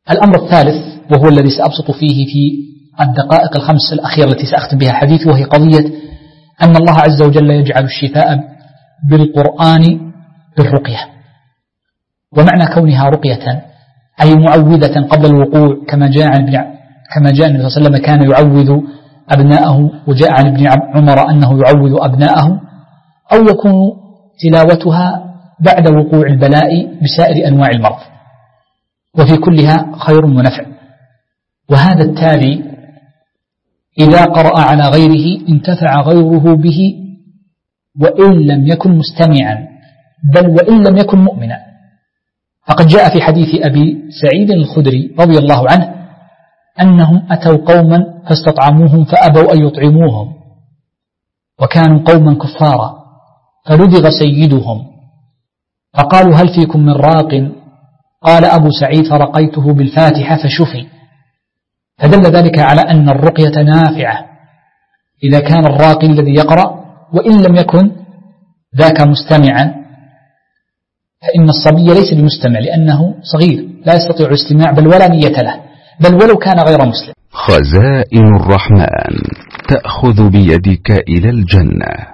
الأمر الثالث وهو الذي سأبسط فيه في الدقائق الخمس الأخيرة التي سأختم بها حديثي، وهي قضية أن الله عز وجل يجعل الشفاء بالقرآن بالرقية. ومعنى كونها رقية أي معوذة قبل الوقوع، كما جاء النبي صلى الله عليه وسلم كان يعوذ أبناءه، وجاء عن ابن عمر أنه يعوذ أبناءه، أو يكون تلاوتها بعد وقوع البلاء بسائر أنواع المرض، وفي كلها خير ونفع. وهذا التالي إذا قرأ على غيره انتفع غيره به وإن لم يكن مستمعا، بل وإن لم يكن مؤمنا. فقد جاء في حديث أبي سعيد الخدري رضي الله عنه أنهم أتوا قوما فاستطعموهم فأبوا أن يطعموهم، وكانوا قوما كفارا، فلدغ سيدهم فقالوا هل فيكم من راق؟ قال أبو سعيد فرقيته بالفاتحة فشفي. فدل ذلك على أن الرقية نافعة إذا كان الراقي الذي يقرأ وإن لم يكن ذاك مستمعا، فإن الصبي ليس بمستمع لأنه صغير لا يستطيع الاستماع بل ولا نية له، بل ولو كان غير مسلم. خزائن الرحمن تأخذ بيدك إلى الجنة.